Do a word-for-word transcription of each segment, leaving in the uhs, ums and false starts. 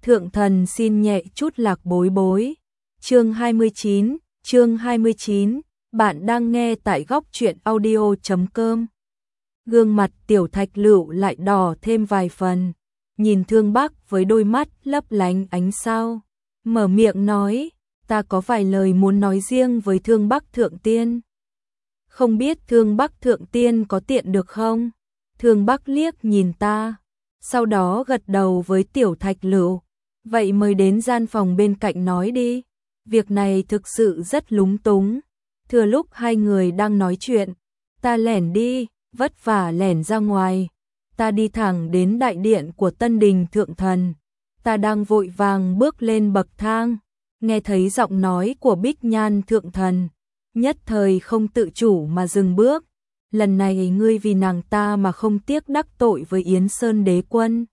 Thượng thần xin nhẹ chút lạc bối bối. Chương hai mươi chín, chương hai mươi chín, bạn đang nghe tại góc truyện audio chấm com. Gương mặt Tiểu Thạch Lựu lại đỏ thêm vài phần, nhìn Thương Bắc với đôi mắt lấp lánh ánh sao, mở miệng nói, ta có vài lời muốn nói riêng với Thương Bắc Thượng Tiên. Không biết Thương Bắc Thượng Tiên có tiện được không? Thương Bắc liếc nhìn ta, sau đó gật đầu với Tiểu Thạch Lựu. Vậy mời đến gian phòng bên cạnh nói đi. Việc này thực sự rất lúng túng. Thừa lúc hai người đang nói chuyện, ta lẻn đi, vất vả lẻn ra ngoài. Ta đi thẳng đến đại điện của Tân Đình Thượng Thần. Ta đang vội vàng bước lên bậc thang, nghe thấy giọng nói của Bích Nhan Thượng Thần, nhất thời không tự chủ mà dừng bước. Lần này ngươi vì nàng ta mà không tiếc đắc tội với Yến Sơn Đế Quân.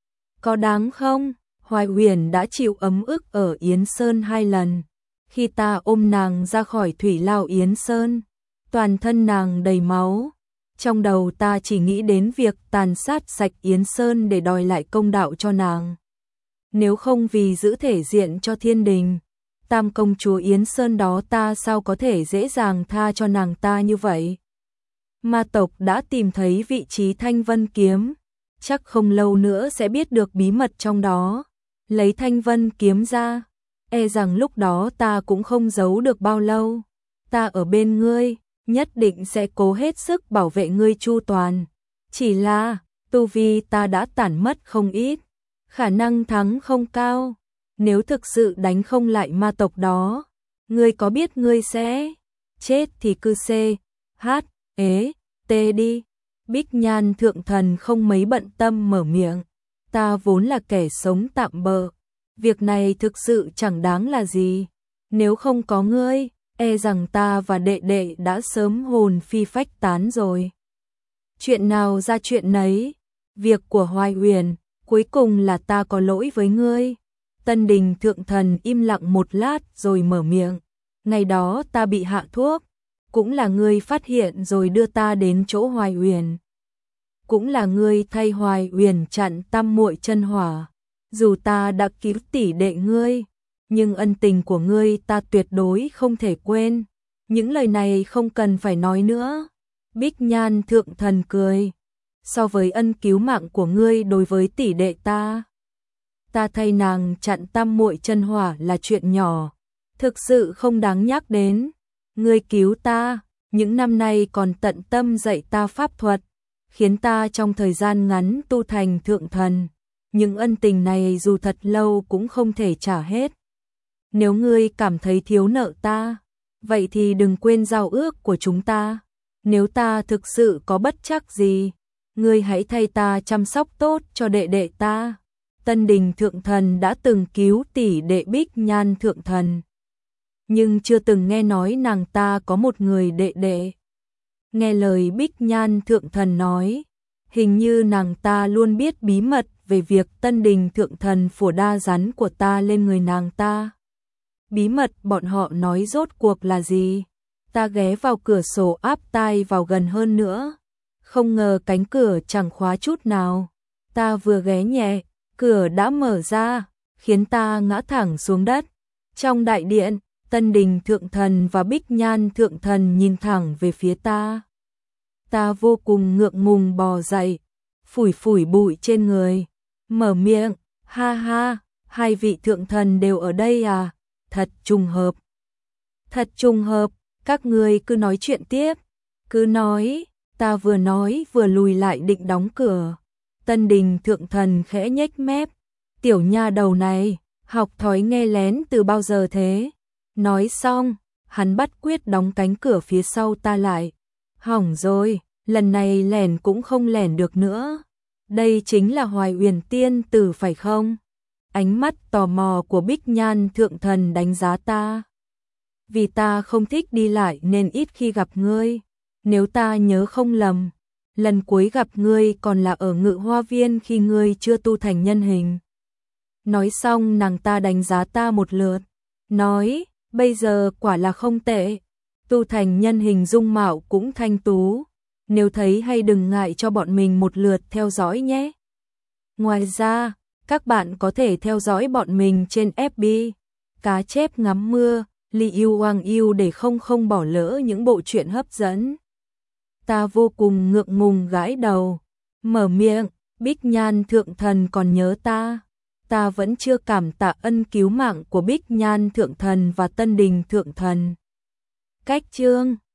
Có đáng không? Hoài Huyền đã chịu ấm ức ở Yến Sơn hai lần. Khi ta ôm nàng ra khỏi thủy lao Yến Sơn, toàn thân nàng đầy máu. Trong đầu ta chỉ nghĩ đến việc tàn sát sạch Yến Sơn để đòi lại công đạo cho nàng. Nếu không vì giữ thể diện cho thiên đình, tam công chúa Yến Sơn đó ta sao có thể dễ dàng tha cho nàng ta như vậy. Ma tộc đã tìm thấy vị trí Thanh Vân Kiếm, chắc không lâu nữa sẽ biết được bí mật trong đó. Lấy Thanh Vân Kiếm ra, e rằng lúc đó ta cũng không giấu được bao lâu. Ta ở bên ngươi, nhất định sẽ cố hết sức bảo vệ ngươi chu toàn. Chỉ là, tu vi ta đã tản mất không ít, khả năng thắng không cao. Nếu thực sự đánh không lại ma tộc đó, ngươi có biết ngươi sẽ chết thì cứ xê, hát, ế, tê đi. Bích Nhan Thượng Thần không mấy bận tâm mở miệng. Ta vốn là kẻ sống tạm bợ, việc này thực sự chẳng đáng là gì. Nếu không có ngươi, e rằng ta và đệ đệ đã sớm hồn phi phách tán rồi. Chuyện nào ra chuyện nấy, việc của Hoài Huyền, cuối cùng là ta có lỗi với ngươi. Tân Đình Thượng Thần im lặng một lát rồi mở miệng. Ngày đó ta bị hạ thuốc, cũng là ngươi phát hiện rồi đưa ta đến chỗ Hoài Huyền. Cũng là ngươi thay Hoài Huyền chặn tam muội chân hỏa. Dù ta đã cứu tỷ đệ ngươi, nhưng ân tình của ngươi ta tuyệt đối không thể quên. Những lời này không cần phải nói nữa. Bích Nhan Thượng Thần cười. So với ân cứu mạng của ngươi đối với tỷ đệ ta, ta thay nàng chặn tam muội chân hỏa là chuyện nhỏ, thực sự không đáng nhắc đến. Ngươi cứu ta, những năm nay còn tận tâm dạy ta pháp thuật, khiến ta trong thời gian ngắn tu thành thượng thần. Những ân tình này dù thật lâu cũng không thể trả hết. Nếu ngươi cảm thấy thiếu nợ ta, vậy thì đừng quên giao ước của chúng ta. Nếu ta thực sự có bất trắc gì, ngươi hãy thay ta chăm sóc tốt cho đệ đệ ta. Tân Đình Thượng Thần đã từng cứu tỷ đệ Bích Nhan Thượng Thần, nhưng chưa từng nghe nói nàng ta có một người đệ đệ. Nghe lời Bích Nhan Thượng Thần nói, hình như nàng ta luôn biết bí mật về việc Tân Đình Thượng Thần phủa đa rắn của ta lên người nàng ta. Bí mật bọn họ nói rốt cuộc là gì? Ta ghé vào cửa sổ áp tai vào gần hơn nữa. Không ngờ cánh cửa chẳng khóa chút nào. Ta vừa ghé nhẹ, cửa đã mở ra, khiến ta ngã thẳng xuống đất. Trong đại điện, Tân Đình Thượng Thần và Bích Nhan Thượng Thần nhìn thẳng về phía ta. Ta vô cùng ngượng ngùng bò dậy, phủi phủi bụi trên người, mở miệng, ha ha, hai vị thượng thần đều ở đây à, thật trùng hợp. Thật trùng hợp, các ngươi cứ nói chuyện tiếp, cứ nói. Ta vừa nói vừa lùi lại định đóng cửa. Tân Đình Thượng Thần khẽ nhếch mép, tiểu nha đầu này, học thói nghe lén từ bao giờ thế? Nói xong, hắn bắt quyết đóng cánh cửa phía sau ta lại. Hỏng rồi, lần này lẻn cũng không lẻn được nữa. Đây chính là Hoài Huyền tiên tử phải không? Ánh mắt tò mò của Bích Nhan Thượng Thần đánh giá ta. Vì ta không thích đi lại nên ít khi gặp ngươi. Nếu ta nhớ không lầm, lần cuối gặp ngươi còn là ở Ngự Hoa Viên khi ngươi chưa tu thành nhân hình. Nói xong nàng ta đánh giá ta một lượt, nói, bây giờ quả là không tệ, tu thành nhân hình dung mạo cũng thanh tú. Nếu thấy hay đừng ngại cho bọn mình một lượt theo dõi nhé. Ngoài ra, Các bạn có thể theo dõi bọn mình trên ép bê, Cá chép ngắm mưa, Li Yêu Hoàng Yêu để không không bỏ lỡ những bộ truyện hấp dẫn. Ta vô cùng ngượng ngùng gãi đầu, mở miệng, Bích Nhan Thượng Thần còn nhớ ta. Ta vẫn chưa cảm tạ ân cứu mạng của Bích Nhan Thượng Thần và Tân Đình Thượng Thần. Cách chương